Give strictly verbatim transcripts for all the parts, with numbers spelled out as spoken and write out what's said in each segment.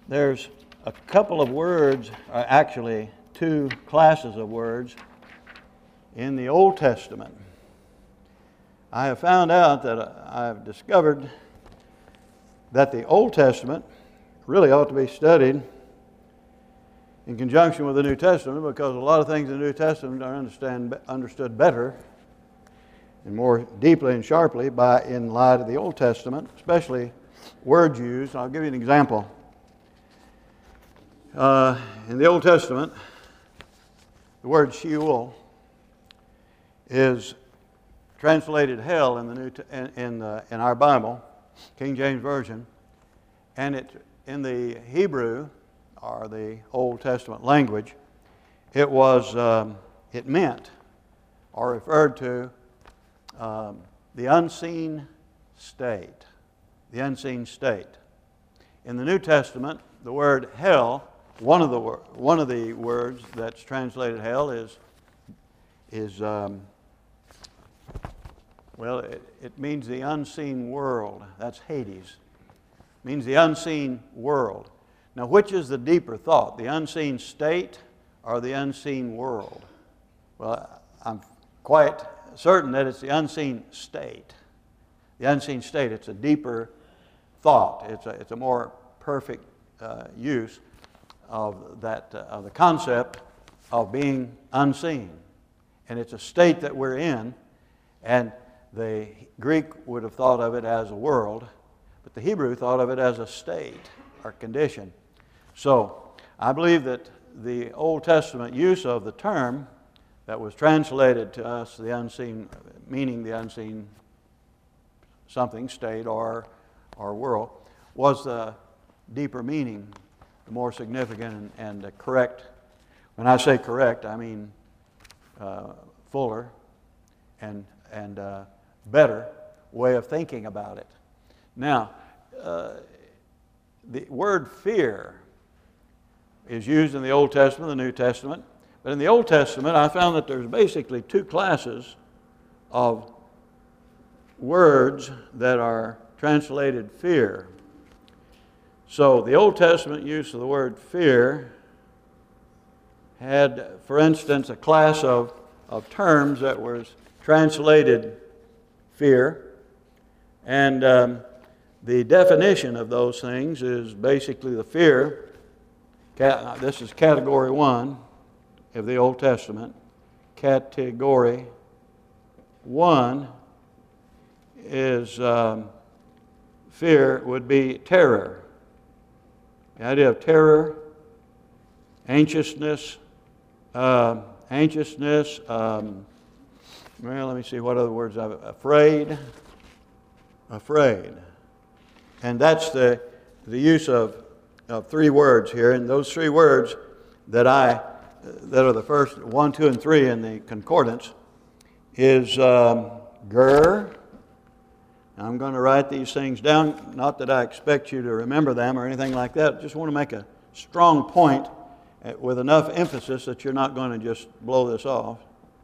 There's a couple of words, uh, actually two classes of words in the Old Testament. I have found out that I've discovered that the Old Testament really ought to be studied in conjunction with the New Testament, because a lot of things in the New Testament are understand, understood better and more deeply and sharply by in light of the Old Testament, especially words used. I'll give you an example. Uh, in the Old Testament, the word Sheol is translated hell in the New in in, uh, in our Bible, King James Version, and it in the Hebrew or the Old Testament language, it was um, it meant or referred to um, the unseen state, the unseen state. In the New Testament, the word hell, one of the one of the words that's translated hell is is um, well, it, it means the unseen world. That's Hades. It means the unseen world. Now, which is the deeper thought, the unseen state or the unseen world? Well, I'm quite certain that it's the unseen state. The unseen state, it's a deeper thought. It's a, it's a more perfect uh, use of that uh, of the concept of being unseen. And it's a state that we're in, and the Greek would have thought of it as a world, but the Hebrew thought of it as a state or condition. So I believe that the Old Testament use of the term that was translated to us, the unseen, meaning the unseen something, state or, or world, was the deeper meaning, the more significant and, and the correct. When I say correct, I mean uh, fuller and, and uh, better way of thinking about it. Now, uh, the word fear is used in the Old Testament, the New Testament. But in the Old Testament, I found that there's basically two classes of words that are translated fear. So the Old Testament use of the word fear had, for instance, a class of, of terms that was translated fear. And um, the definition of those things is basically the fear. This is category one of the Old Testament. Category one is um, fear would be terror. The idea of terror, anxiousness, uh, anxiousness. Um, well, let me see what other words I've afraid, afraid, and that's the the use of. Of three words here, and those three words that I that are the first one, two, and three in the concordance is um, ger. Now, I'm going to write these things down. Not that I expect you to remember them or anything like that. Just want to make a strong point with enough emphasis that you're not going to just blow this off.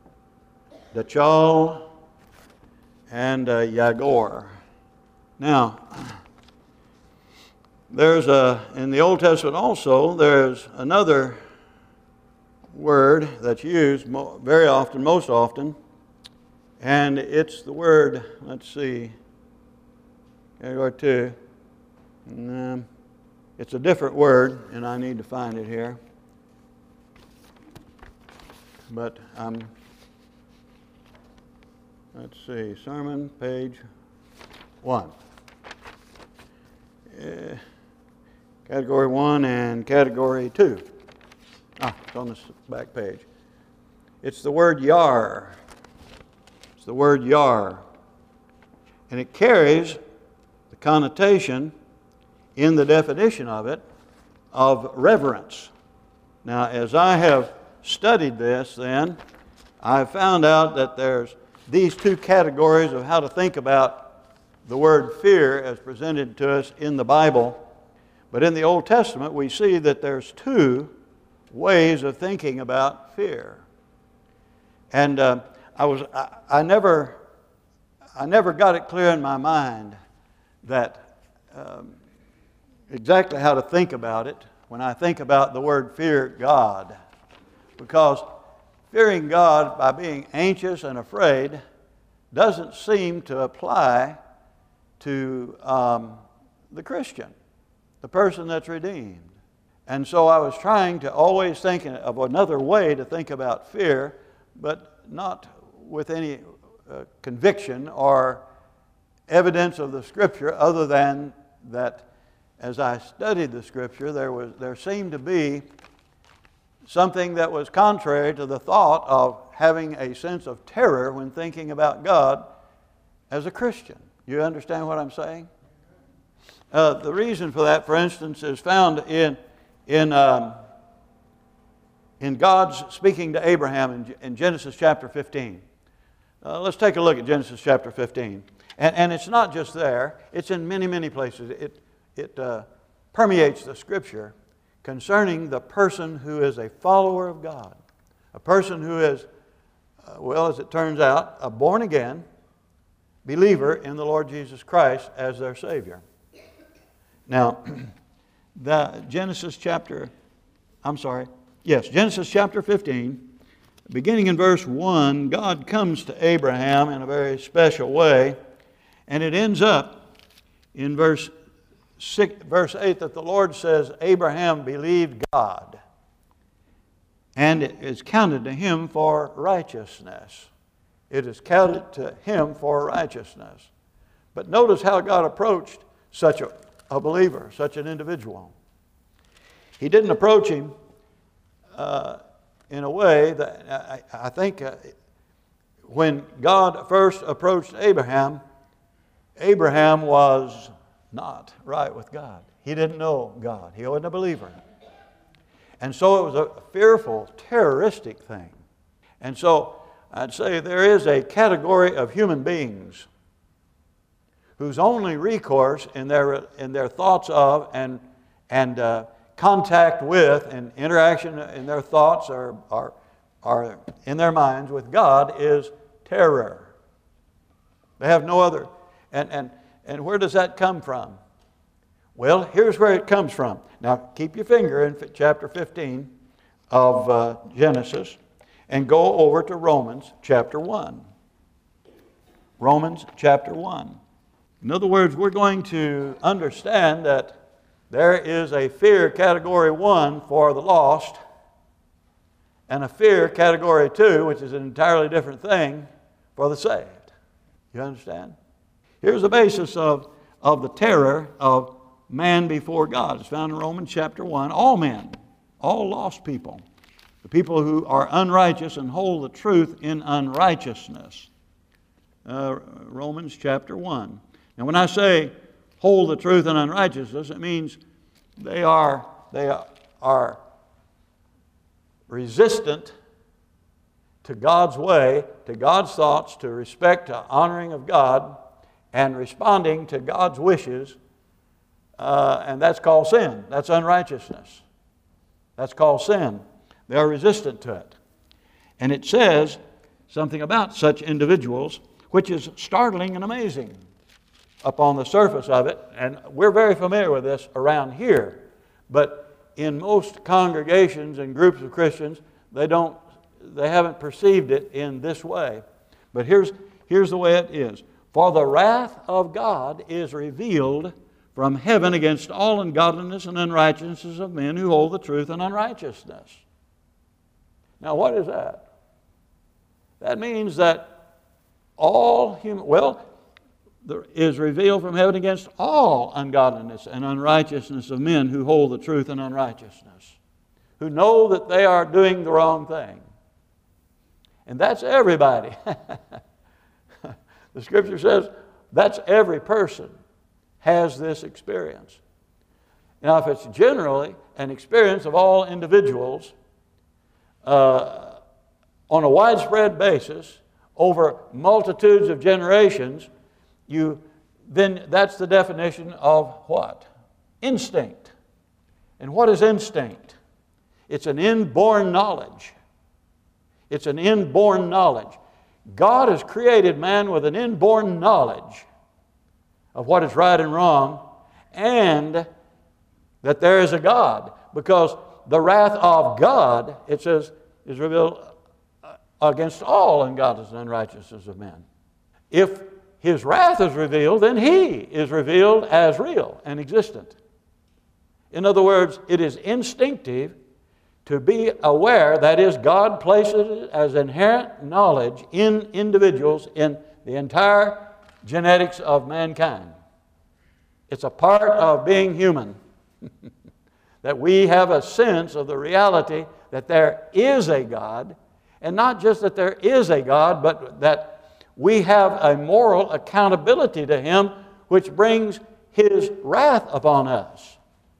Dachal and uh, Yagor. Now. There's a, in the Old Testament also, there's another word that's used very often, most often, and it's the word, let's see, category two. Um, it's a different word, and I need to find it here. But um, let's see, sermon, page one. Uh, Category one and category two. Ah, it's on this back page. It's the word yar. It's the word yar. And it carries the connotation in the definition of it of reverence. Now, as I have studied this then, I've found out that there's these two categories of how to think about the word fear as presented to us in the Bible. But in the Old Testament, we see that there's two ways of thinking about fear. And uh, I was I, I never I never got it clear in my mind that um, exactly how to think about it when I think about the word fear God. Because fearing God by being anxious and afraid doesn't seem to apply to um, the Christian, the person that's redeemed. And so I was trying to always think of another way to think about fear, but not with any uh, conviction or evidence of the Scripture, other than that as I studied the Scripture, there was there seemed to be something that was contrary to the thought of having a sense of terror when thinking about God as a Christian. You understand what I'm saying? Uh, the reason for that, for instance, is found in in um, in God's speaking to Abraham in, in Genesis chapter fifteen. Uh, let's take a look at Genesis chapter fifteen. And, and it's not just there. It's in many, many places. It, it uh, permeates the Scripture concerning the person who is a follower of God. A person who is, uh, well, as it turns out, a born-again believer in the Lord Jesus Christ as their Savior. Now, the Genesis chapter, I'm sorry, yes, Genesis chapter fifteen, beginning in verse one, God comes to Abraham in a very special way, and it ends up in verse six, verse eight that the Lord says, Abraham believed God, and it is counted to him for righteousness. It is counted to him for righteousness. But notice how God approached such a, a believer, such an individual. He didn't approach him uh, in a way that I, I think uh, when God first approached Abraham, Abraham was not right with God. He didn't know God. He wasn't a believer. And so it was a fearful, terroristic thing. And so I'd say there is a category of human beings whose only recourse in their, in their thoughts of and, and uh, contact with and interaction in their thoughts or, or, or in their minds with God is terror. They have no other. And, and, and where does that come from? Well, here's where it comes from. Now, keep your finger in chapter fifteen of uh, Genesis and go over to Romans chapter one. Romans chapter one. In other words, we're going to understand that there is a fear category one for the lost and a fear category two, which is an entirely different thing, for the saved. You understand? Here's the basis of, of the terror of man before God. It's found in Romans chapter one. All men, all lost people, the people who are unrighteous and hold the truth in unrighteousness. Uh, Romans chapter one. And when I say hold the truth in unrighteousness, it means they are, they are resistant to God's way, to God's thoughts, to respect, to honoring of God, and responding to God's wishes, uh, and that's called sin. That's unrighteousness. That's called sin. They are resistant to it. And it says something about such individuals, which is startling and amazing upon the surface of it, and we're very familiar with this around here, but in most congregations and groups of Christians, they don't, they haven't perceived it in this way. But here's, here's the way it is. For the wrath of God is revealed from heaven against all ungodliness and unrighteousness of men who hold the truth in unrighteousness. Now, what is that? That means that all human, well, there is revealed from heaven against all ungodliness and unrighteousness of men who hold the truth in unrighteousness, who know that they are doing the wrong thing. And that's everybody. The Scripture says that's every person has this experience. Now, if it's generally an experience of all individuals uh, on a widespread basis over multitudes of generations, you then that's the definition of what? Instinct. And what is instinct? It's an inborn knowledge. It's an inborn knowledge. God has created man with an inborn knowledge of what is right and wrong, and that there is a God, because the wrath of God, it says, is revealed against all ungodliness and unrighteousness of men. If His wrath is revealed, then He is revealed as real and existent. In other words, it is instinctive to be aware, that is, God places it as inherent knowledge in individuals in the entire genetics of mankind. It's a part of being human that we have a sense of the reality that there is a God, and not just that there is a God, but that we have a moral accountability to Him, which brings His wrath upon us.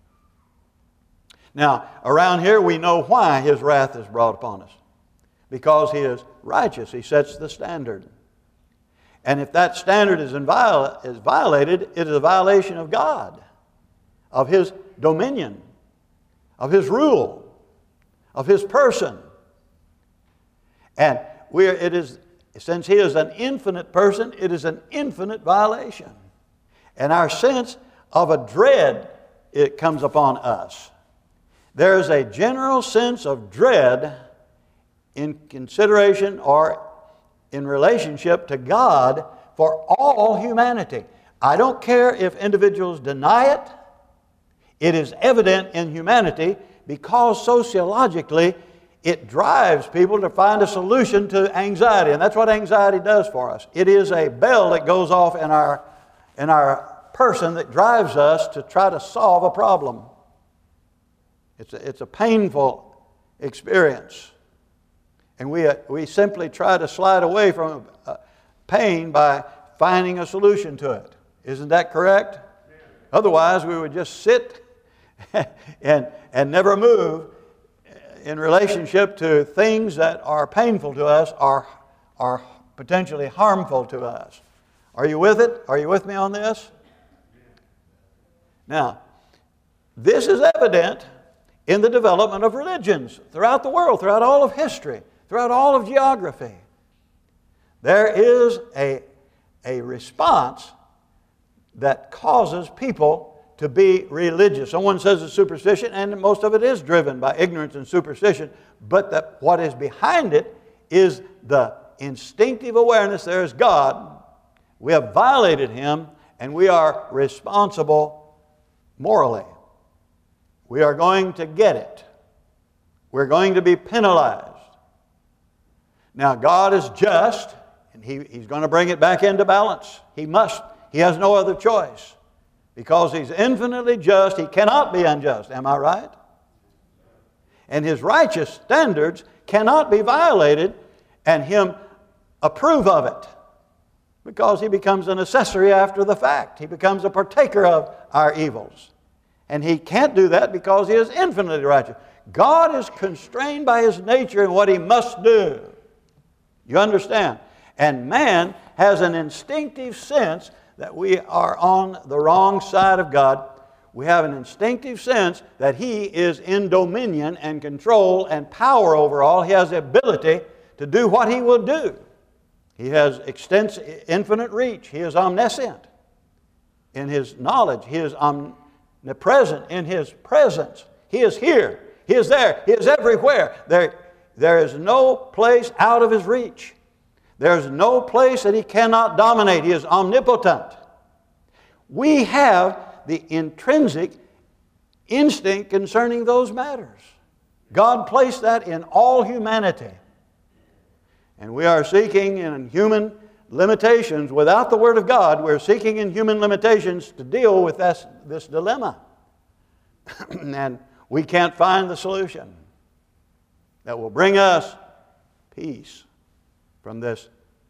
Now, around here we know why His wrath is brought upon us. Because He is righteous. He sets the standard. And if that standard is, inviol- is violated, it is a violation of God, of His dominion, of His rule, of His person. And we are, it is, since He is an infinite person, it is an infinite violation. And our sense of a dread, it comes upon us. There is a general sense of dread in consideration or in relationship to God for all humanity. I don't care if individuals deny it. It is evident in humanity because sociologically it drives people to find a solution to anxiety. And that's what anxiety does for us. It is a bell that goes off in our, in our person that drives us to try to solve a problem. It's a, it's a painful experience. And we, uh, we simply try to slide away from uh, pain by finding a solution to it. Isn't that correct? Yeah. Otherwise, we would just sit and, and never move in relationship to things that are painful to us or are potentially harmful to us. Are you with it? Are you with me on this? Now, this is evident in the development of religions throughout the world, throughout all of history, throughout all of geography. There is a, a response that causes people to be religious. Someone says it's superstition, and most of it is driven by ignorance and superstition, but that what is behind it is the instinctive awareness there is God. We have violated Him, and we are responsible morally. We are going to get it. We're going to be penalized. Now, God is just, and he, He's going to bring it back into balance. He must. He has no other choice. Because He's infinitely just, He cannot be unjust. Am I right? And His righteous standards cannot be violated and Him approve of it. Because He becomes an accessory after the fact. He becomes a partaker of our evils. And He can't do that because He is infinitely righteous. God is constrained by His nature in what He must do. You understand? And man has an instinctive sense that we are on the wrong side of God. We have an instinctive sense that He is in dominion and control and power over all. He has the ability to do what He will do. He has extensive, infinite reach. He is omniscient in His knowledge. He is omnipresent in His presence. He is here. He is there. He is everywhere. There, there is no place out of His reach. There's no place that He cannot dominate. He is omnipotent. We have the intrinsic instinct concerning those matters. God placed that in all humanity. And we are seeking in human limitations, without the Word of God, we're seeking in human limitations to deal with this, this dilemma. And we can't find the solution that will bring us peace from this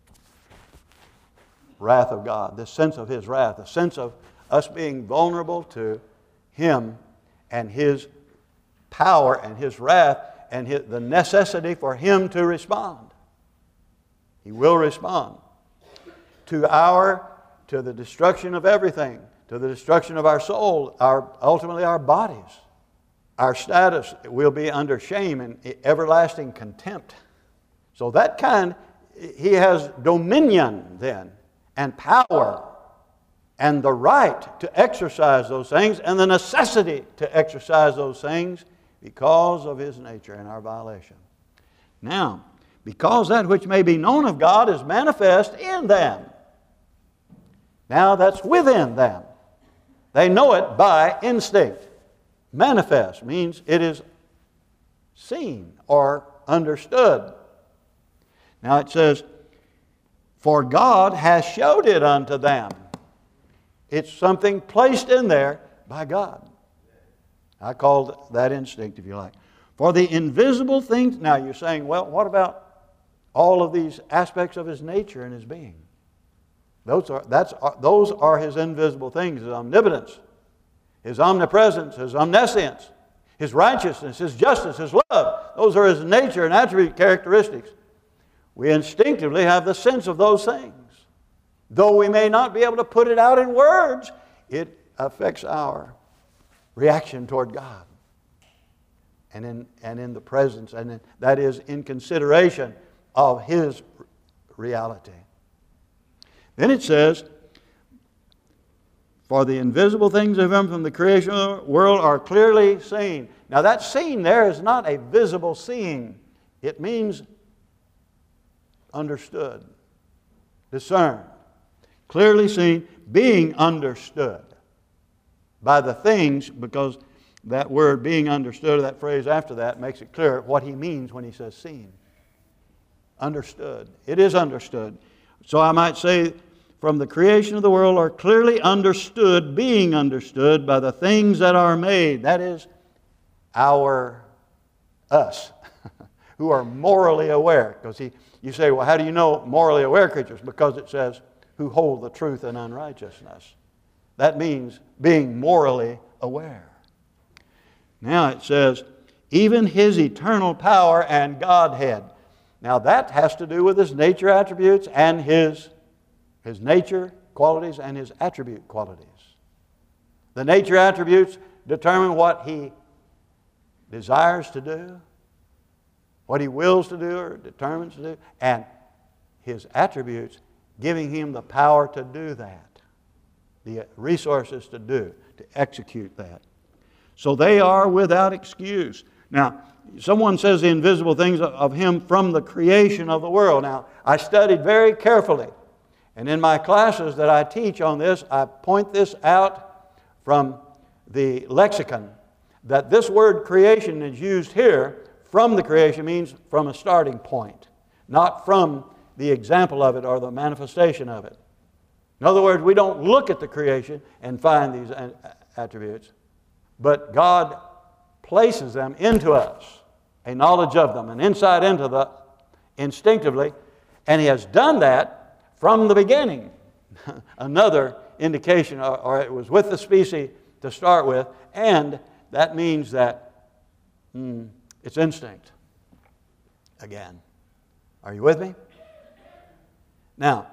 wrath of God, this sense of His wrath, the sense of us being vulnerable to Him and His power and His wrath and his, the necessity for Him to respond. He will respond to our, to the destruction of everything, to the destruction of our soul, our, ultimately our bodies. Our status will be under shame and everlasting contempt. So that kind, He has dominion then, and power, and the right to exercise those things and the necessity to exercise those things because of His nature and our violation. Now, because that which may be known of God is manifest in them. Now that's within them. They know it by instinct. Manifest means it is seen or understood. Now it says, for God has showed it unto them. It's something placed in there by God. I call that instinct, if you like. For the invisible things. Now you're saying, well, what about all of these aspects of His nature and His being? Those are, that's, those are His invisible things, His omnipotence, His omnipresence, His omniscience, His righteousness, His justice, His love. Those are His nature and attribute characteristics. We instinctively have the sense of those things. Though we may not be able to put it out in words, it affects our reaction toward God. And in, and in the presence, and in, that is in consideration of His reality. Then it says, for the invisible things of Him from the creation of the world are clearly seen. Now that seen there is not a visible seeing. It means understood, discerned, clearly seen, being understood by the things, because that word being understood, that phrase after that, makes it clear what He means when He says seen. Understood. It is understood. So I might say, from the creation of the world are clearly understood, being understood by the things that are made. That is, our, us, who are morally aware. Because he, you say, well, how do you know morally aware creatures? Because it says, who hold the truth in unrighteousness. That means being morally aware. Now it says, even His eternal power and Godhead. Now that has to do with His nature attributes and His, His nature qualities and His attribute qualities. The nature attributes determine what He desires to do, what He wills to do or determines to do, and His attributes giving Him the power to do that, the resources to do, to execute that. So they are without excuse. Now, someone says the invisible things of Him from the creation of the world. Now, I studied very carefully, and in my classes that I teach on this, I point this out from the lexicon, that this word creation is used here. From the creation means from a starting point, not from the example of it or the manifestation of it. In other words, we don't look at the creation and find these attributes, but God places them into us, a knowledge of them, an insight into the instinctively, and He has done that from the beginning. Another indication, or, or it was with the species to start with, and that means that hmm, it's instinct. Again. Are you with me? Now,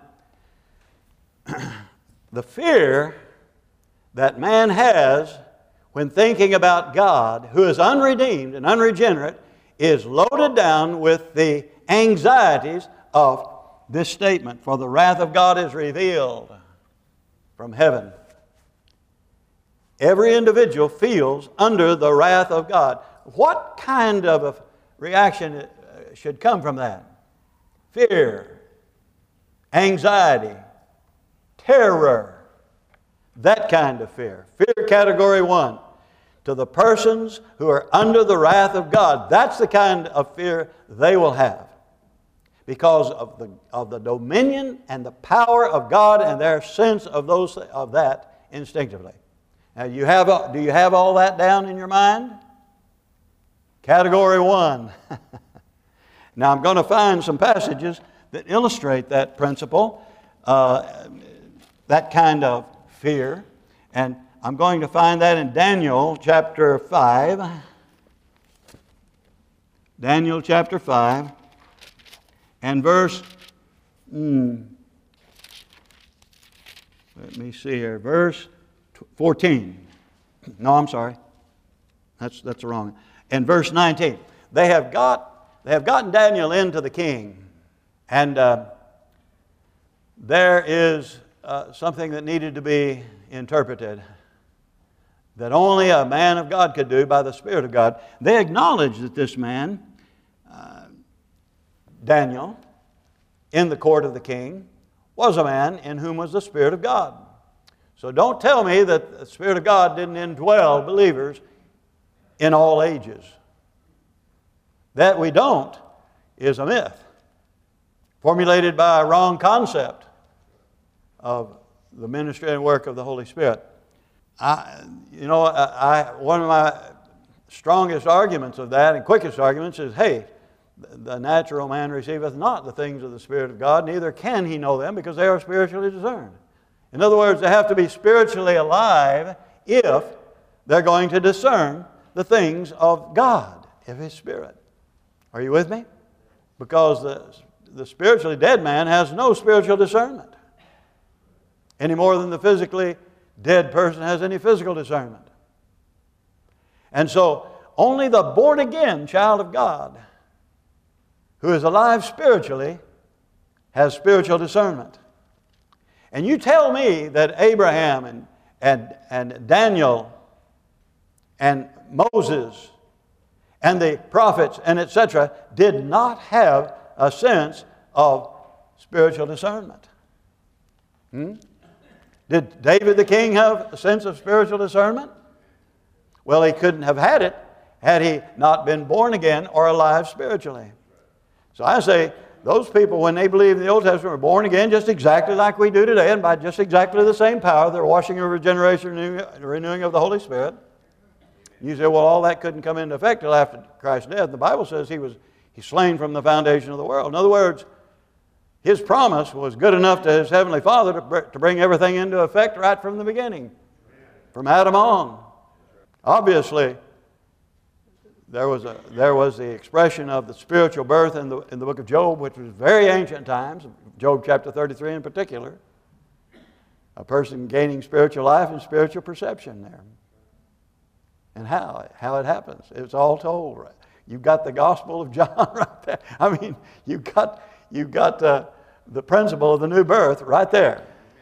the fear that man has when thinking about God, who is unredeemed and unregenerate, is loaded down with the anxieties of this statement, for the wrath of God is revealed from heaven. Every individual feels under the wrath of God. What kind of a reaction should come from that? Fear, anxiety, terror, that kind of fear. Fear category one. To the persons who are under the wrath of God, that's the kind of fear they will have, because of the, of the dominion and the power of God and their sense of, those, of that instinctively. Now, you have, do you have all that down in your mind? Category one. Now, I'm going to find some passages that illustrate that principle, uh, that kind of fear. And I'm going to find that in Daniel chapter five. Daniel chapter five and verse, hmm, let me see here, verse fourteen. No, I'm sorry. That's, that's wrong. And verse nineteen. They have got, they have gotten Daniel into the king. And uh, there is uh, something that needed to be interpreted, that only a man of God could do by the Spirit of God. They acknowledged that this man, uh, Daniel, in the court of the king, was a man in whom was the Spirit of God. So don't tell me that the Spirit of God didn't indwell believers in all ages. That we don't is a myth, formulated by a wrong concept of the ministry and work of the Holy Spirit. I, you know, I, I, one of my strongest arguments of that and quickest arguments is, hey, the natural man receiveth not the things of the Spirit of God, neither can he know them, because they are spiritually discerned. In other words, they have to be spiritually alive if they're going to discern the things of God, of His Spirit. Are you with me? Because the, the spiritually dead man has no spiritual discernment, any more than the physically dead person has any physical discernment. And so, only the born-again child of God who is alive spiritually has spiritual discernment. And you tell me that Abraham and, and, and Daniel and Moses and the prophets and et cetera did not have a sense of spiritual discernment. Hmm? Did David the king have a sense of spiritual discernment? Well, he couldn't have had it had he not been born again or alive spiritually. So I say, those people, when they believed in the Old Testament, were born again just exactly like we do today, and by just exactly the same power, their washing of regeneration, renewing of the Holy Spirit. You say, well, all that couldn't come into effect until after Christ's death. The Bible says he was he's slain from the foundation of the world. In other words, His promise was good enough to His Heavenly Father to, to bring everything into effect right from the beginning, from Adam on. Obviously, there was, a, there was the expression of the spiritual birth in the, in the book of Job, which was very ancient times, Job chapter thirty-three in particular. A person gaining spiritual life and spiritual perception there. And how, how it happens. It's all told. Right? You've got the Gospel of John right there. I mean, you've got, you've got uh, the principle of the new birth right there.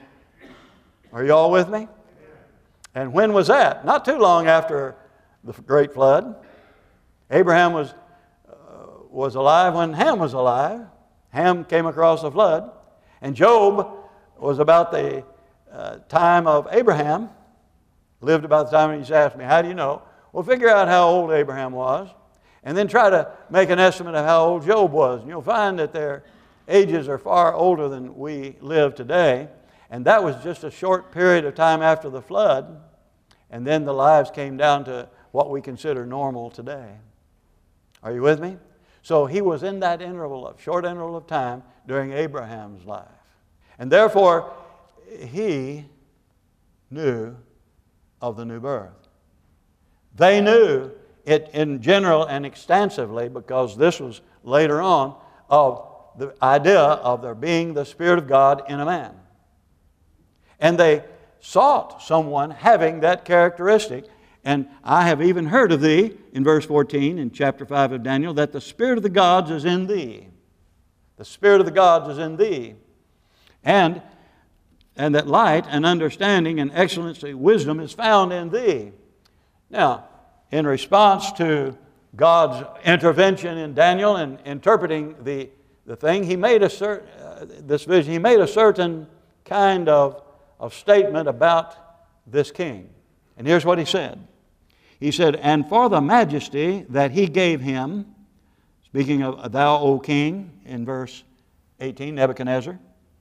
Are you all with me? And when was that? Not too long after the great flood. Abraham was, uh, was alive when Ham was alive. Ham came across the flood. And Job was about the uh, time of Abraham. Lived about the time, and he's asked me, how do you know? Well, figure out how old Abraham was, and then try to make an estimate of how old Job was. And you'll find that their ages are far older than we live today. And that was just a short period of time after the flood. And then the lives came down to what we consider normal today. Are you with me? So he was in that interval of, short interval of time during Abraham's life. And therefore, he knew of the new birth. They knew it in general and extensively, because this was later on, of the idea of there being the Spirit of God in a man. And they sought someone having that characteristic. And I have even heard of thee, in verse fourteen, in chapter five of Daniel, that the Spirit of the gods is in thee. The Spirit of the gods is in thee. And, and that light and understanding and excellency, wisdom is found in thee. Now, in response to God's intervention in Daniel and interpreting the, the thing, he made a certain, uh, this vision, he made a certain kind of, of statement about this king. And here's what he said. He said, and for the majesty that he gave him, speaking of thou, O king, in verse eighteen, Nebuchadnezzar,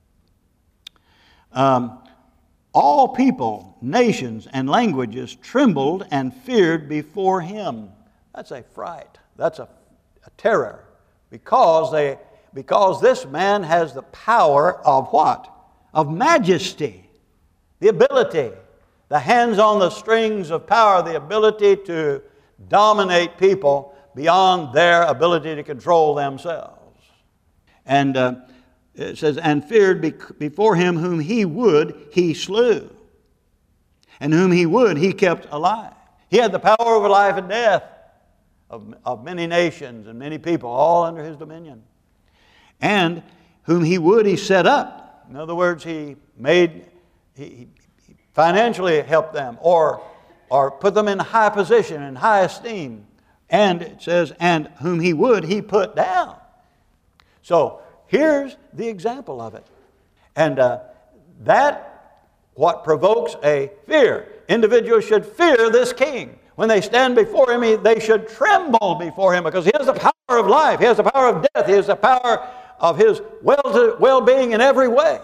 um, all people, nations, and languages trembled and feared before him. That's a fright. That's a, a terror. Because, they, because this man has the power of what? Of majesty. The ability. The hands on the strings of power. The ability to dominate people beyond their ability to control themselves. And uh, it says, and feared before him whom he would, he slew. And whom he would, he kept alive. He had the power over life and death of, of many nations and many people, all under his dominion. And whom he would, he set up. In other words, he made he, he financially helped them or, or put them in high position and high esteem. And it says, and whom he would, he put down. So here's the example of it. And uh, that, what provokes a fear. Individuals should fear this king. When they stand before him, they should tremble before him because he has the power of life. He has the power of death. He has the power of his well-being in every way.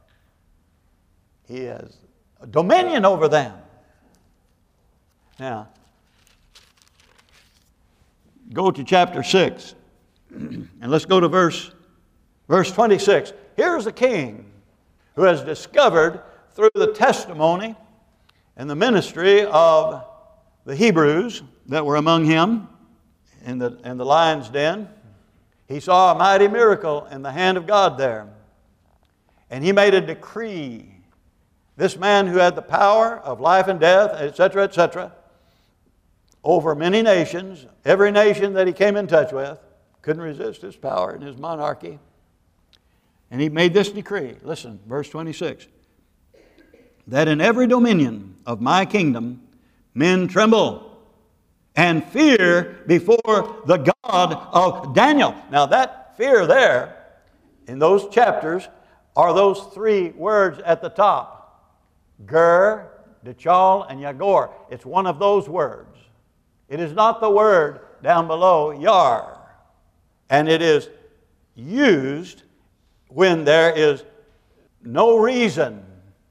He has dominion over them. Now, go to chapter six, and let's go to verse, verse twenty-six. Here's a king who has discovered through the testimony and the ministry of the Hebrews that were among him in the, in the lion's den. He saw a mighty miracle in the hand of God there. And he made a decree. This man who had the power of life and death, et cetera, et cetera, over many nations, every nation that he came in touch with, couldn't resist his power and his monarchy. And he made this decree. Listen, verse twenty-six. That in every dominion of my kingdom men tremble and fear before the God of Daniel. Now that fear there, in those chapters, are those three words at the top. Ger, Dechal, and Yagor. It's one of those words. It is not the word down below, Yar. And it is used when there is no reason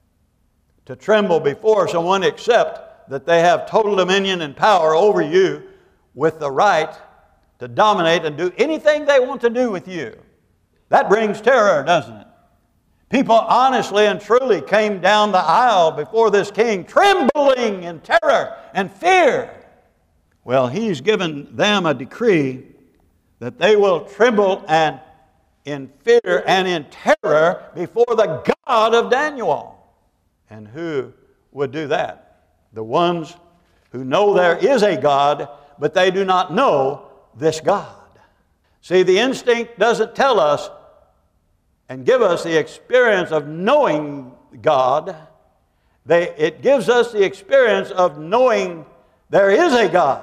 to tremble before someone except that they have total dominion and power over you with the right to dominate and do anything they want to do with you. That brings terror, doesn't it? People honestly and truly came down the aisle before this king, trembling in terror and fear. Well, he's given them a decree that they will tremble and in fear and in terror before the God of Daniel. And who would do that? The ones who know there is a God, but they do not know this God. See, the instinct doesn't tell us and give us the experience of knowing God. They, it gives us the experience of knowing there is a God.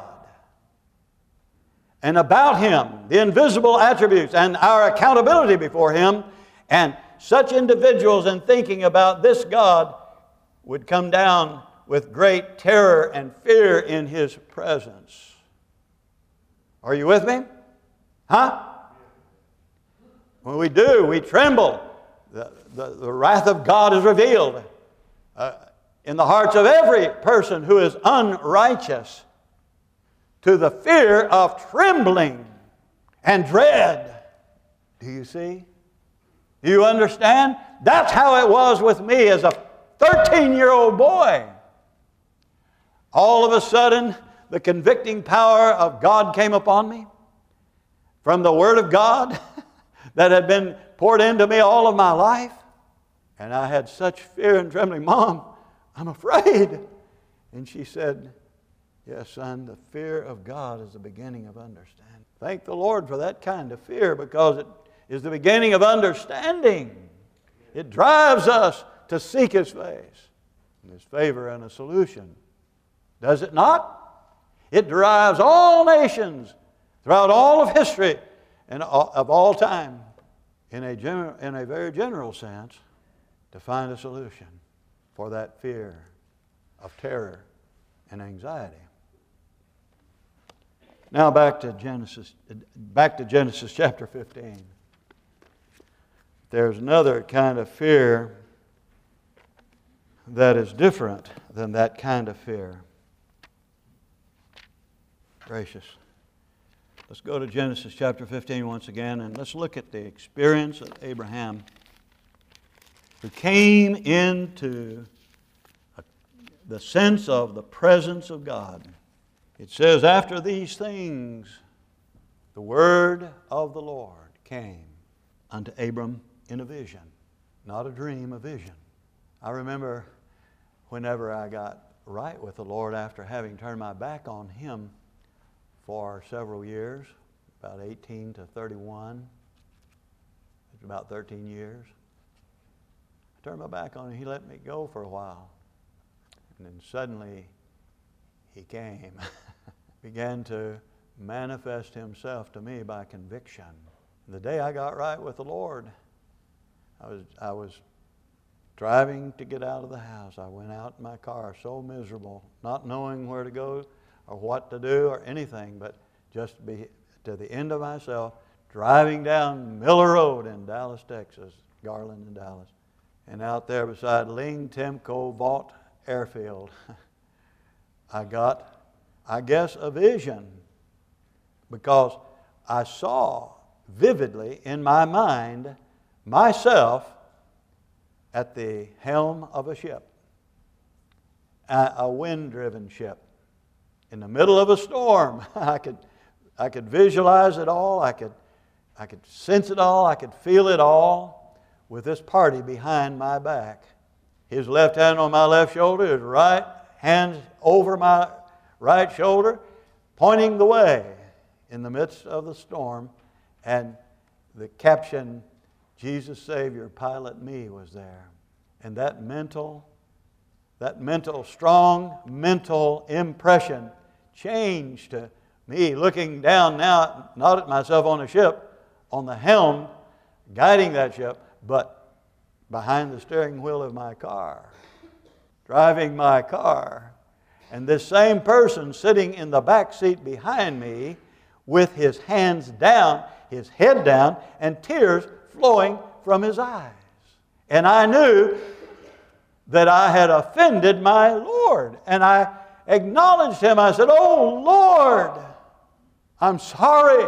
And about Him, the invisible attributes and our accountability before Him. And such individuals in thinking about this God would come down with great terror and fear in His presence. Are you with me? Huh? When we do, we tremble. The, the, the wrath of God is revealed uh, in the hearts of every person who is unrighteous, to the fear of trembling and dread. Do you see? Do you understand? That's how it was with me as a thirteen-year-old boy. All of a sudden, the convicting power of God came upon me from the Word of God that had been poured into me all of my life. And I had such fear and trembling. Mom, I'm afraid. And she said, yes, son, the fear of God is the beginning of understanding. Thank the Lord for that kind of fear, because it is the beginning of understanding. It drives us to seek His face and His favor and a solution. Does it not? It drives all nations throughout all of history and of all time, in a, gener- in a very general sense, to find a solution for that fear of terror and anxiety. Now back to Genesis, back to Genesis chapter fifteen. There's another kind of fear that is different than that kind of fear. Gracious. Let's go to Genesis chapter fifteen once again, and let's look at the experience of Abraham, who came into the sense of the presence of God. It says, after these things, the word of the Lord came unto Abram in a vision. Not a dream, a vision. I remember whenever I got right with the Lord after having turned my back on Him for several years, about eighteen to thirty-one. It's about thirteen years. I turned my back on him. He let me go for a while. And then suddenly he came, began to manifest himself to me by conviction. The day I got right with the Lord, I was I was driving to get out of the house. I went out in my car so miserable, not knowing where to go or what to do or anything, but just be to the end of myself, driving down Miller Road in Dallas, Texas, Garland and Dallas. And out there beside Ling Temco Vaught Airfield, I got, I guess, a vision, because I saw vividly in my mind myself at the helm of a ship, a, a wind-driven ship, in the middle of a storm. I could, I could visualize it all. I could, I could sense it all. I could feel it all, with this party behind my back. His left hand on my left shoulder, his right hand over my right shoulder, pointing the way in the midst of the storm. And the caption, "Jesus Savior, Pilot Me," was there. And that mental, that mental, strong mental impression changed to me looking down now, not at myself on the ship, on the helm, guiding that ship, but behind the steering wheel of my car, driving my car. And this same person sitting in the back seat behind me with his hands down, his head down, and tears flowing from his eyes. And I knew that I had offended my Lord. And I acknowledged him. I said, "Oh Lord, I'm sorry.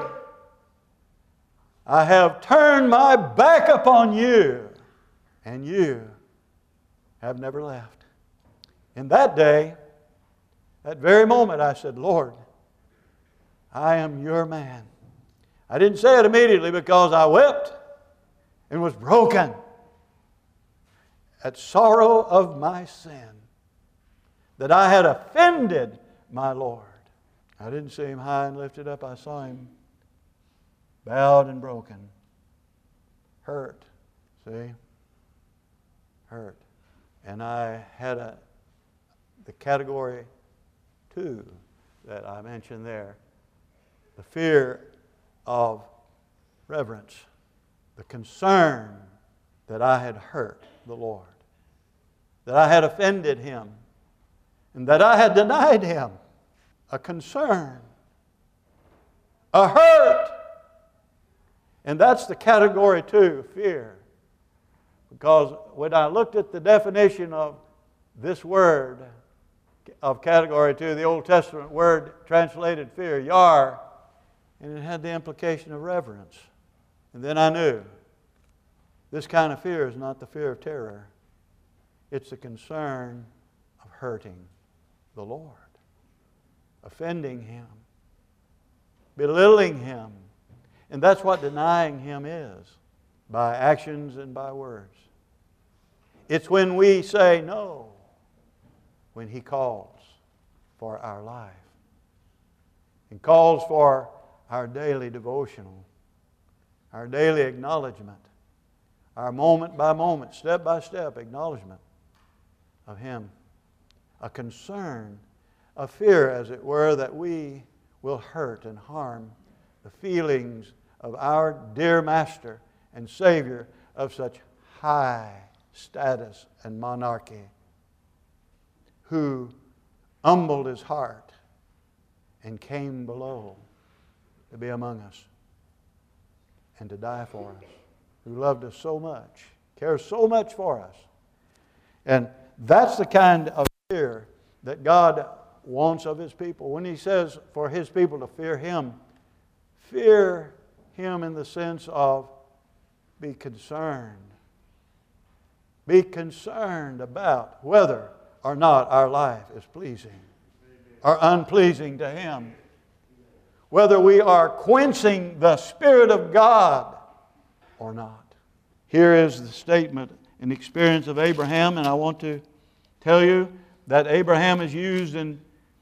I have turned my back upon you, and you have never left." In that day, that very moment, I said, "Lord, I am your man." I didn't say it immediately because I wept and was broken at sorrow of my sin, that I had offended my Lord. I didn't see him high and lifted up. I saw him bowed and broken, hurt, see, hurt. And I had a the category two that I mentioned there, the fear of reverence, the concern that I had hurt the Lord, that I had offended him, and that I had denied him, a concern, a hurt. And that's the category two, fear. Because when I looked at the definition of this word, of category two, the Old Testament word translated fear, yar, and it had the implication of reverence. And then I knew this kind of fear is not the fear of terror. It's the concern of hurting the Lord, offending him, belittling him. And that's what denying him is, by actions and by words. It's when we say no, when he calls for our life and calls for our daily devotional, our daily acknowledgement, our moment by moment, step by step acknowledgement of him. A concern, a fear, as it were, that we will hurt and harm the feelings of our dear Master and Savior of such high status and monarchy, who humbled his heart and came below to be among us and to die for us, who loved us so much, cares so much for us. And that's the kind of fear that God wants of his people. When he says for his people to fear him, fear him in the sense of be concerned. Be concerned about whether or not our life is pleasing or unpleasing to him. Whether we are quenching the Spirit of God or not. Here is the statement and experience of Abraham, and I want to tell you that Abraham is used in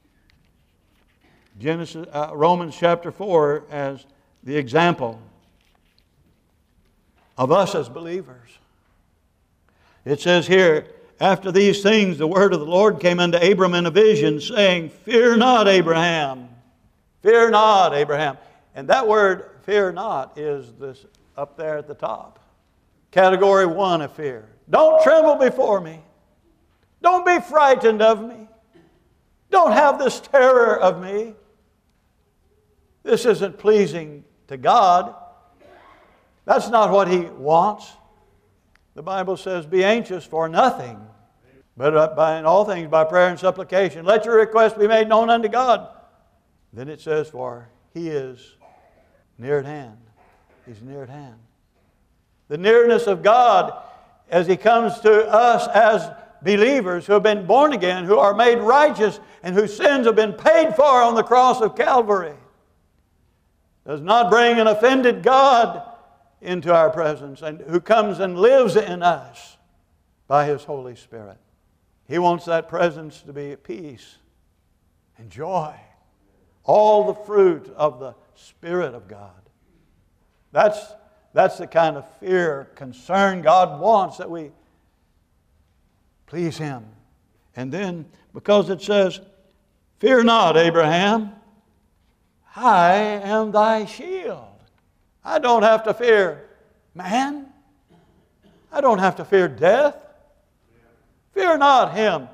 Genesis, uh, Romans chapter four as the example of us as believers. It says here, after these things, the word of the Lord came unto Abram in a vision, saying, Fear not, Abraham. Fear not, Abraham. And that word, fear not, is this up there at the top. Category one of fear. Don't tremble before me. Don't be frightened of me. Don't have this terror of me. This isn't pleasing to God. That's not what He wants. The Bible says, be anxious for nothing, but by in all things by prayer and supplication, let your requests be made known unto God. Then it says, for He is near at hand. He's near at hand. The nearness of God as He comes to us as believers who have been born again, who are made righteous, and whose sins have been paid for on the cross of Calvary, does not bring an offended God into our presence, and who comes and lives in us by His Holy Spirit. He wants that presence to be peace and joy. All the fruit of the Spirit of God. That's, that's the kind of fear, concern God wants, that we please Him. And then, because it says, Fear not, Abraham, I am thy shield. I don't have to fear man. I don't have to fear death. Fear not him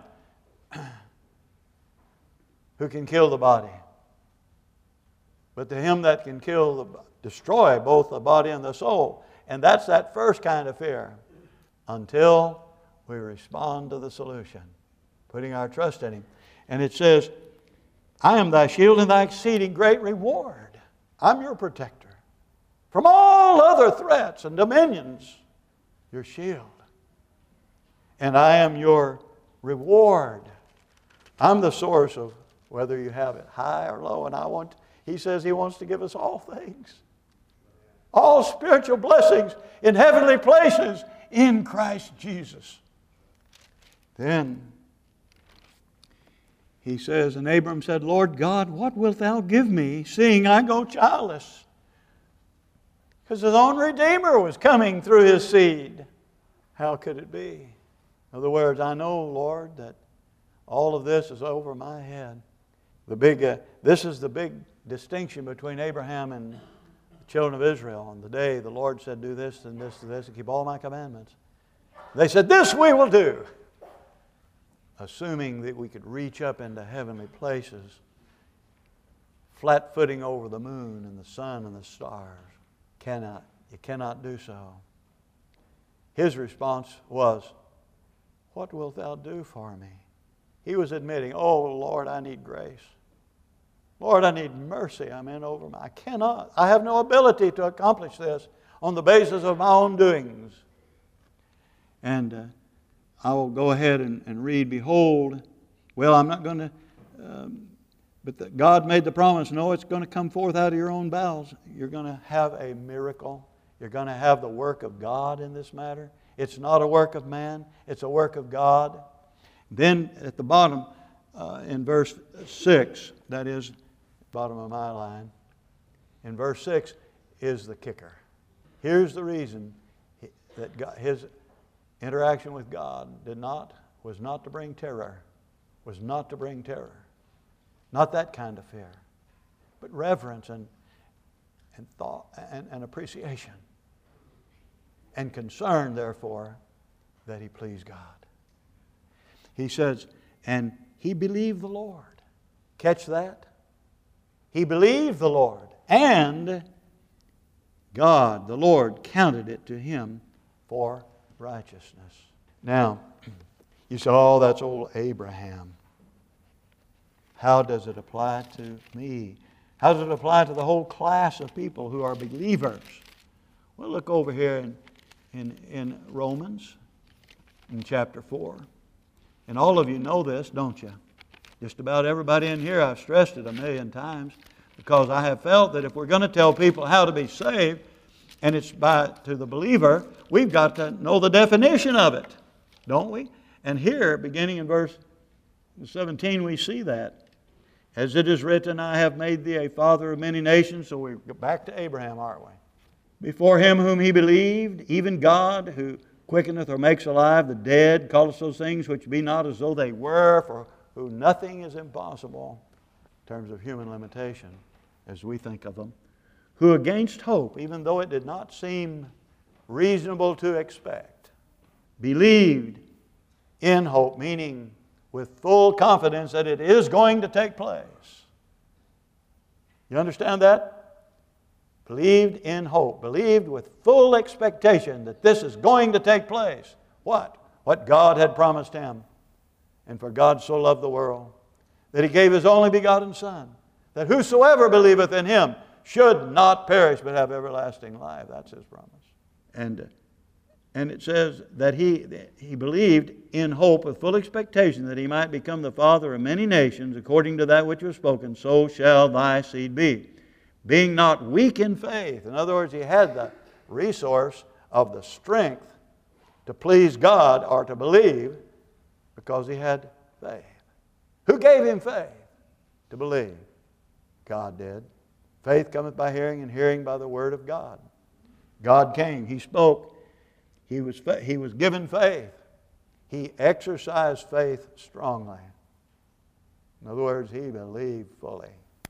who can kill the body, but to him that can kill, the, destroy both the body and the soul. And that's that first kind of fear, until we respond to the solution, putting our trust in Him. And it says, I am thy shield and thy exceeding great reward. I'm your protector from all other threats and dominions, your shield. And I am your reward. I'm the source of whether you have it high or low. And I want, He says He wants to give us all things. All spiritual blessings in heavenly places in Christ Jesus. Then He says, and Abram said, Lord God, what wilt thou give me, seeing I go childless? Because His own Redeemer was coming through His seed. How could it be? In other words, I know, Lord, that all of this is over my head. The big, uh, this is the big distinction between Abraham and the children of Israel. On the day the Lord said, do this and this and this, and keep all my commandments. They said, this we will do. Assuming that we could reach up into heavenly places, flat-footing over the moon and the sun and the stars. Cannot. You cannot do so. His response was, what wilt thou do for me? He was admitting, oh Lord, I need grace. Lord, I need mercy. I'm in over my, I cannot. I have no ability to accomplish this on the basis of my own doings. And uh, I will go ahead and, and read, behold, well, I'm not going to, um, but the, God made the promise, no, it's going to come forth out of your own bowels. You're going to have a miracle. You're going to have the work of God in this matter. It's not a work of man. It's a work of God. Then at the bottom, uh, in verse six, that is, bottom of my line, in verse six is the kicker. Here's the reason that God, his interaction with God did not, was not to bring terror, was not to bring terror. Not that kind of fear, but reverence and, and thought and, and appreciation. And concern, therefore, that he please God. He says, and he believed the Lord. Catch that? He believed the Lord, and God, the Lord, counted it to him for righteousness. Now, you say, oh, that's old Abraham. How does it apply to me? How does it apply to the whole class of people who are believers? Well, look over here in, in, in Romans, in chapter four. And all of you know this, don't you? Just about everybody in here, I've stressed it a million times, because I have felt that if we're going to tell people how to be saved, and it's by to the believer, we've got to know the definition of it, don't we? And here, beginning in verse seventeen, we see that. As it is written, I have made thee a father of many nations. So we're back to Abraham, aren't we? Before him whom he believed, even God, who quickeneth or makes alive the dead, calleth those things which be not as though they were, for who nothing is impossible in terms of human limitation as we think of them, who against hope, even though it did not seem reasonable to expect, believed in hope, meaning with full confidence that it is going to take place. You understand that? Believed in hope. Believed with full expectation that this is going to take place. What? What God had promised him. And for God so loved the world that He gave His only begotten Son, that whosoever believeth in Him should not perish but have everlasting life. That's His promise. And, and it says that he, he believed in hope with full expectation that he might become the father of many nations, according to that which was spoken, so shall thy seed be. Being not weak in faith. In other words, he had the resource of the strength to please God or to believe because he had faith. Who gave him faith to believe? God did. Faith cometh by hearing, and hearing by the word of God. God came. He spoke. He was, he was given faith. He exercised faith strongly. In other words, he believed fully.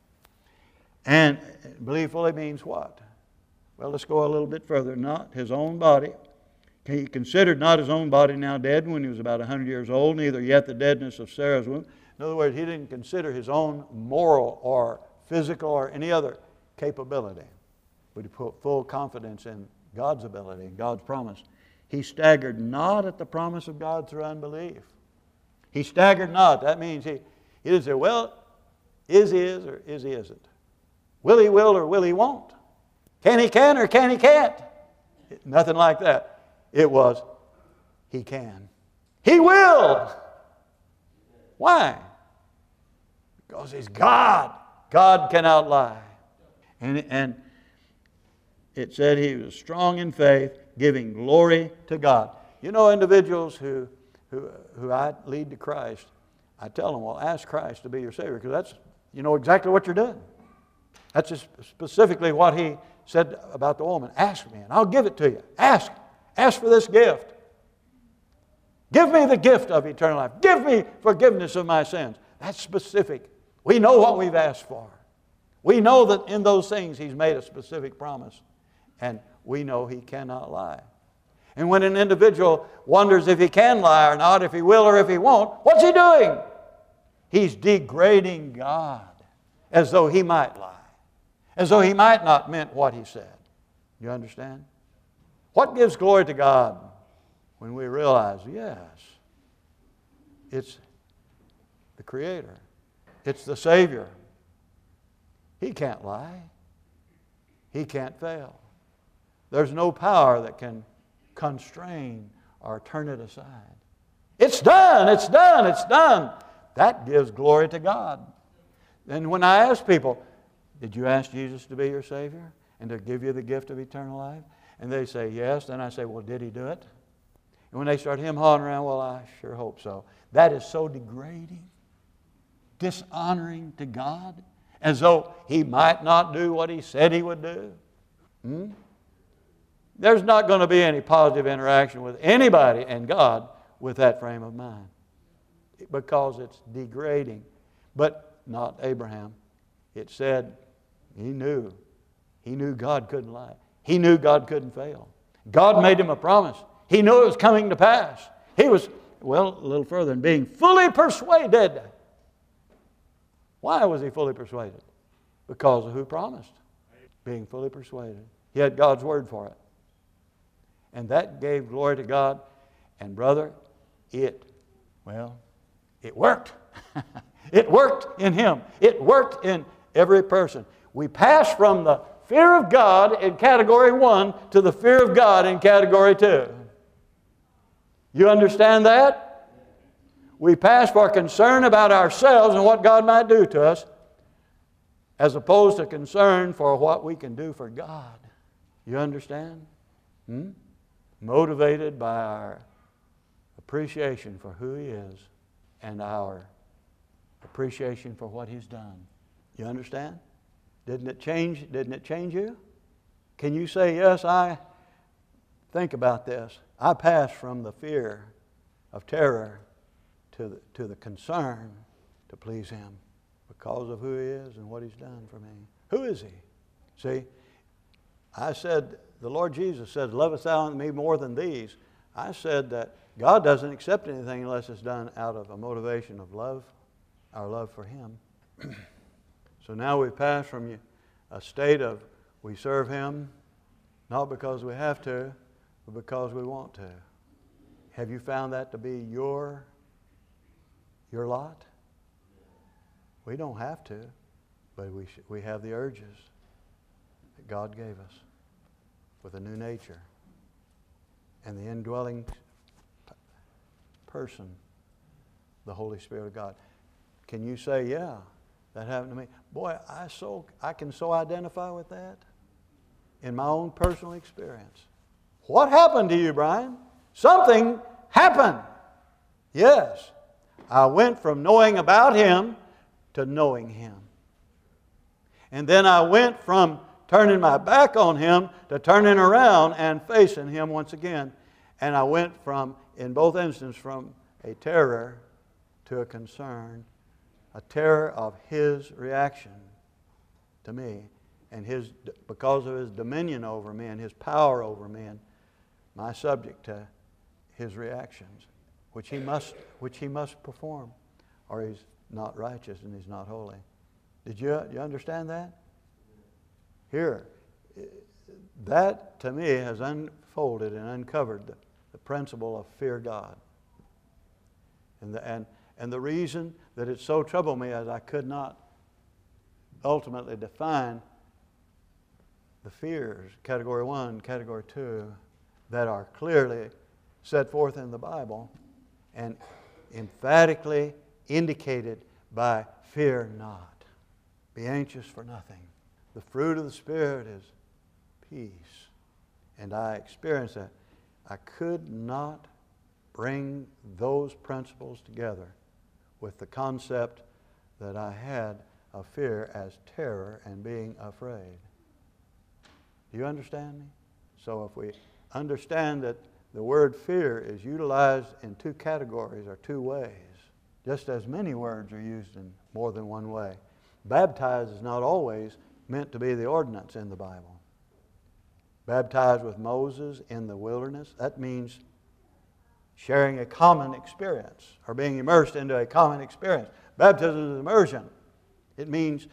And believe fully means what? Well, let's go a little bit further. Not his own body. He considered not his own body now dead when he was about one hundred years old, neither yet the deadness of Sarah's womb. In other words, he didn't consider his own moral or physical or any other capability, but he put full confidence in God's ability and God's promise. He staggered not at the promise of God through unbelief. He staggered not. That means he, he didn't say, well, is he is or is he isn't. Will he will or will he won't. Can he can or can he can't. Nothing like that. It was, he can. He will. Why? Because he's God. God cannot lie. And, and it said he was strong in faith, giving glory to God. You know, individuals who, who, who I lead to Christ, I tell them, well, ask Christ to be your Savior, because that's, you know exactly what you're doing. That's just specifically what he said about the woman. Ask me, and I'll give it to you. Ask. Ask for this gift. Give me the gift of eternal life. Give me forgiveness of my sins. That's specific. We know what we've asked for. We know that in those things He's made a specific promise. And we know He cannot lie. And when an individual wonders if he can lie or not, if he will or if he won't, what's he doing? He's degrading God as though he might lie. As though he might not meant what he said. You understand? What gives glory to God? When we realize, yes, it's the Creator. It's the Savior. He can't lie. He can't fail. There's no power that can constrain or turn it aside. It's done, it's done, it's done. That gives glory to God. And when I ask people, did you ask Jesus to be your Savior and to give you the gift of eternal life? And they say yes. Then I say, well, did He do it? And when they start him-hawing around, well, I sure hope so. That is so degrading, dishonoring to God, as though He might not do what He said He would do. Hmm? There's not going to be any positive interaction with anybody and God with that frame of mind, because it's degrading. But not Abraham. It said he knew. He knew God couldn't lie. He knew God couldn't fail. God made him a promise. He knew it was coming to pass. He was, well, a little further, and being fully persuaded. Why was he fully persuaded? Because of who promised. Being fully persuaded. He had God's word for it. And that gave glory to God. And brother, it, well, it worked. It worked in him. It worked in every person. We passed from the fear of God in category one to the fear of God in category two. You understand that? We passed for concern about ourselves and what God might do to us, as opposed to concern for what we can do for God. You understand? Hmm? Motivated by our appreciation for who He is and our appreciation for what He's done. You understand? Didn't it change? Didn't it change you? Can you say, yes, I think about this. I passed from the fear of terror to the, to the concern to please Him because of who He is and what He's done for me. Who is He? See, I said, the Lord Jesus said, lovest thou me more than these? I said that God doesn't accept anything unless it's done out of a motivation of love, our love for Him. So now we've passed from a state of we serve Him not because we have to, but because we want to. Have you found that to be your, your lot? We don't have to, but we, sh- we have the urges that God gave us with a new nature and the indwelling p- person, the Holy Spirit of God. Can you say, yeah, that happened to me? Boy, I so I can so identify with that in my own personal experience. What happened to you, Brian? Something happened. Yes. I went from knowing about Him to knowing Him. And then I went from turning my back on Him to turning around and facing Him once again. And I went from, in both instances, from a terror to a concern, a terror of His reaction to me, and His, because of His dominion over me and His power over me, and my subject to His reactions, which He must, which He must perform, or He's not righteous and He's not holy. Did you, you understand that? Here, that to me has unfolded and uncovered the, the principle of fear God. And the, and, and the reason that it so troubled me is I could not ultimately define the fears, category one, category two, that are clearly set forth in the Bible and emphatically indicated by fear not. Be anxious for nothing. The fruit of the Spirit is peace. And I experienced that. I could not bring those principles together with the concept that I had of fear as terror and being afraid. Do you understand me? So if we understand that the word fear is utilized in two categories or two ways, just as many words are used in more than one way. Baptize is not always meant to be the ordinance in the Bible. Baptized with Moses in the wilderness, that means sharing a common experience or being immersed into a common experience. Baptism is immersion. It means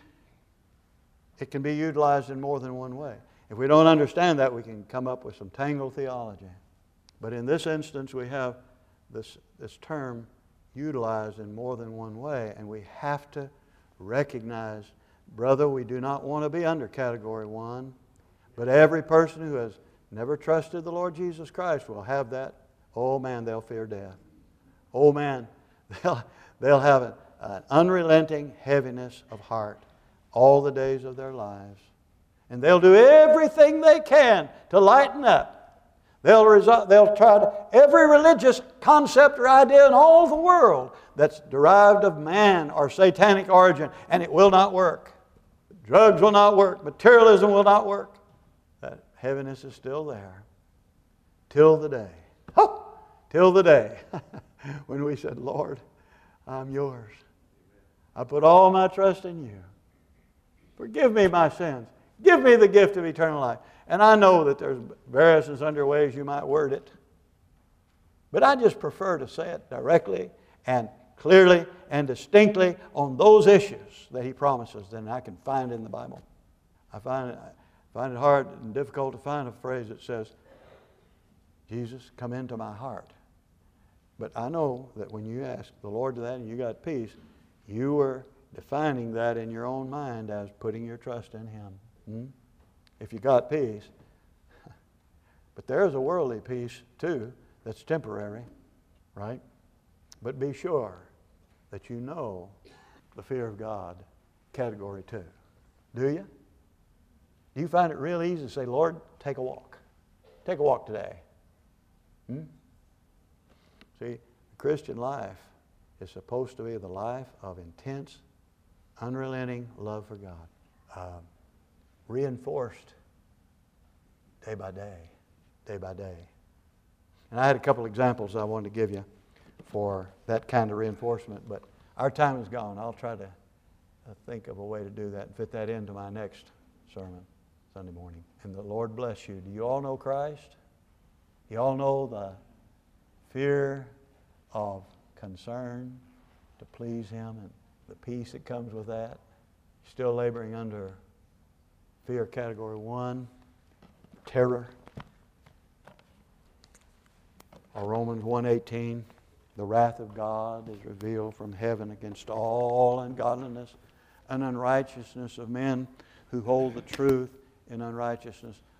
it can be utilized in more than one way. If we don't understand that, we can come up with some tangled theology. But in this instance, we have this, this term utilized in more than one way, and we have to recognize, brother, we do not want to be under category one, but every person who has never trusted the Lord Jesus Christ will have that. Oh man, they'll fear death. Oh man, they'll, they'll have an, an unrelenting heaviness of heart all the days of their lives. And they'll do everything they can to lighten up. They'll, result, they'll try to, every religious concept or idea in all the world that's derived of man or satanic origin, and it will not work. Drugs will not work. Materialism will not work. That heaviness is still there. Till the day. Oh, till the day when we said, Lord, I'm yours. I put all my trust in you. Forgive me my sins. Give me the gift of eternal life. And I know that there's various and sundry ways you might word it. But I just prefer to say it directly and clearly and distinctly on those issues that He promises than I can find in the Bible. I find it, I find it hard and difficult to find a phrase that says, Jesus, come into my heart. But I know that when you ask the Lord that and you got peace, you were defining that in your own mind as putting your trust in Him. Hmm? If you got peace. But there's a worldly peace too that's temporary, right? But be sure that you know the fear of God, category two. Do you? Do you find it real easy to say, Lord, take a walk. Take a walk today. Hmm? See, the Christian life is supposed to be the life of intense, unrelenting love for God. Um, reinforced day by day, day by day. And I had a couple examples I wanted to give you for that kind of reinforcement, but our time is gone. I'll try to uh, think of a way to do that and fit that into my next sermon Sunday morning. And the Lord bless you. Do you all know Christ? You all know the fear of concern to please Him and the peace that comes with that? Still laboring under fear category one, terror. Or Romans one eighteen, the wrath of God is revealed from heaven against all ungodliness and unrighteousness of men who hold the truth in unrighteousness.